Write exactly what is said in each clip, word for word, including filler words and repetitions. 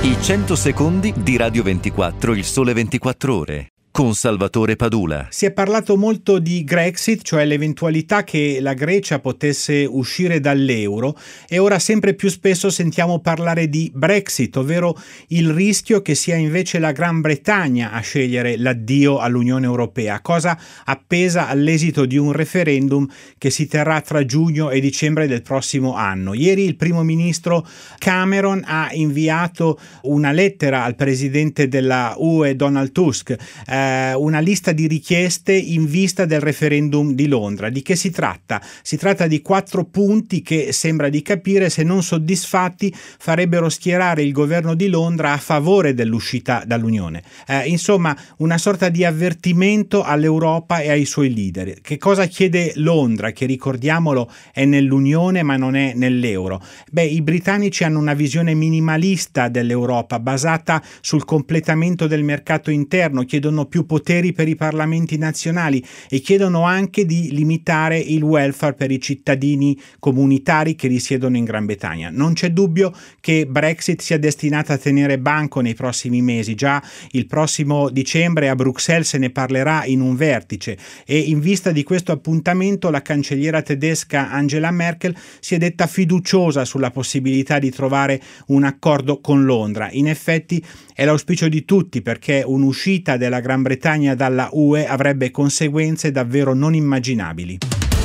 I cento secondi di Radio ventiquattro, il sole ventiquattro ore, con Salvatore Padula. Si è parlato molto di Grexit, cioè l'eventualità che la Grecia potesse uscire dall'euro, e ora sempre più spesso sentiamo parlare di Brexit, ovvero il rischio che sia invece la Gran Bretagna a scegliere l'addio all'Unione Europea, cosa appesa all'esito di un referendum che si terrà tra giugno e dicembre del prossimo anno. Ieri il primo ministro Cameron ha inviato una lettera al presidente della U E Donald Tusk, eh, una lista di richieste in vista del referendum di Londra. Di che si tratta? Si tratta di quattro punti che, sembra di capire, se non soddisfatti farebbero schierare il governo di Londra a favore dell'uscita dall'Unione. Eh, insomma, una sorta di avvertimento all'Europa e ai suoi leader. Che cosa chiede Londra, che ricordiamolo è nell'Unione ma non è nell'euro? Beh, i britannici hanno una visione minimalista dell'Europa basata sul completamento del mercato interno, chiedono più poteri per i parlamenti nazionali e chiedono anche di limitare il welfare per i cittadini comunitari che risiedono in Gran Bretagna. Non c'è dubbio che Brexit sia destinata a tenere banco nei prossimi mesi. Già il prossimo dicembre a Bruxelles se ne parlerà in un vertice, e in vista di questo appuntamento la cancelliera tedesca Angela Merkel si è detta fiduciosa sulla possibilità di trovare un accordo con Londra. In effetti è l'auspicio di tutti, perché un'uscita della Gran Bretagna dalla U E avrebbe conseguenze davvero non immaginabili.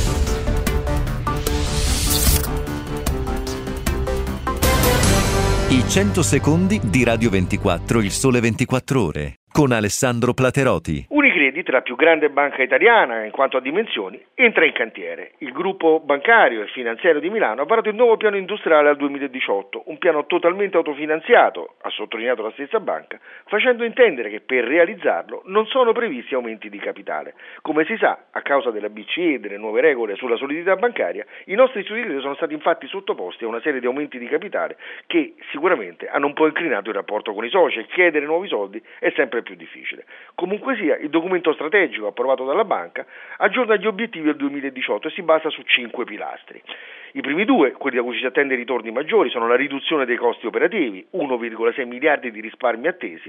I cento secondi di Radio ventiquattro, il sole ventiquattro ore, con Alessandro Plateroti. Unicredit, la più grande banca italiana in quanto a dimensioni, entra in cantiere. Il gruppo bancario e finanziario di Milano ha varato il nuovo piano industriale al duemiladiciotto, un piano totalmente autofinanziato, ha sottolineato la stessa banca, facendo intendere che per realizzarlo non sono previsti aumenti di capitale. Come si sa, a causa della B C E e delle nuove regole sulla solidità bancaria, i nostri istituti di credito sono stati infatti sottoposti a una serie di aumenti di capitale che sicuramente hanno un po' incrinato il rapporto con i soci, e chiedere nuovi soldi è sempre più difficile. Comunque sia, il documento strategico approvato dalla banca aggiorna gli obiettivi del duemiladiciotto e si basa su cinque pilastri. I primi due, quelli da cui si attende ritorni maggiori, sono la riduzione dei costi operativi, uno virgola sei miliardi di risparmi attesi,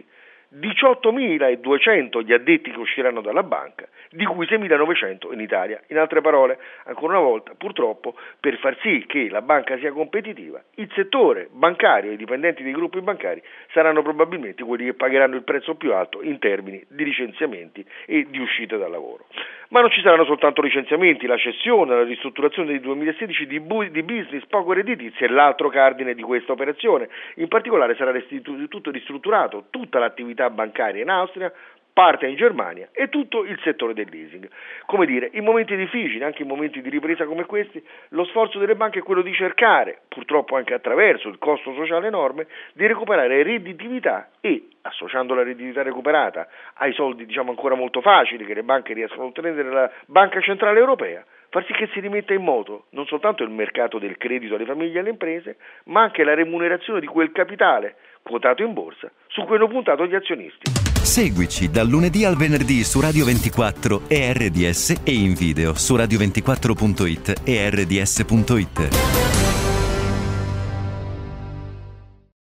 diciottomiladuecento gli addetti che usciranno dalla banca, di cui seimilanovecento in Italia. In altre parole, ancora una volta, purtroppo, per far sì che la banca sia competitiva, il settore bancario e i dipendenti dei gruppi bancari saranno probabilmente quelli che pagheranno il prezzo più alto in termini di licenziamenti e di uscite dal lavoro. Ma non ci saranno soltanto licenziamenti, la cessione, la ristrutturazione del duemilasedici di, bu- di business poco redditizi è l'altro cardine di questa operazione. In particolare sarà restitu- tutto ristrutturato, tutta l'attività bancaria in Austria, parte in Germania e tutto il settore del leasing. Come dire, in momenti difficili, anche in momenti di ripresa come questi, lo sforzo delle banche è quello di cercare, purtroppo anche attraverso il costo sociale enorme, di recuperare redditività e, associando la redditività recuperata ai soldi diciamo ancora molto facili che le banche riescono a ottenere dalla Banca Centrale Europea, far sì che si rimetta in moto non soltanto il mercato del credito alle famiglie e alle imprese, ma anche la remunerazione di quel capitale quotato in borsa su cui hanno puntato gli azionisti. Seguici dal lunedì al venerdì su Radio ventiquattro e R D S e in video su radio ventiquattro punto it e R D S punto it.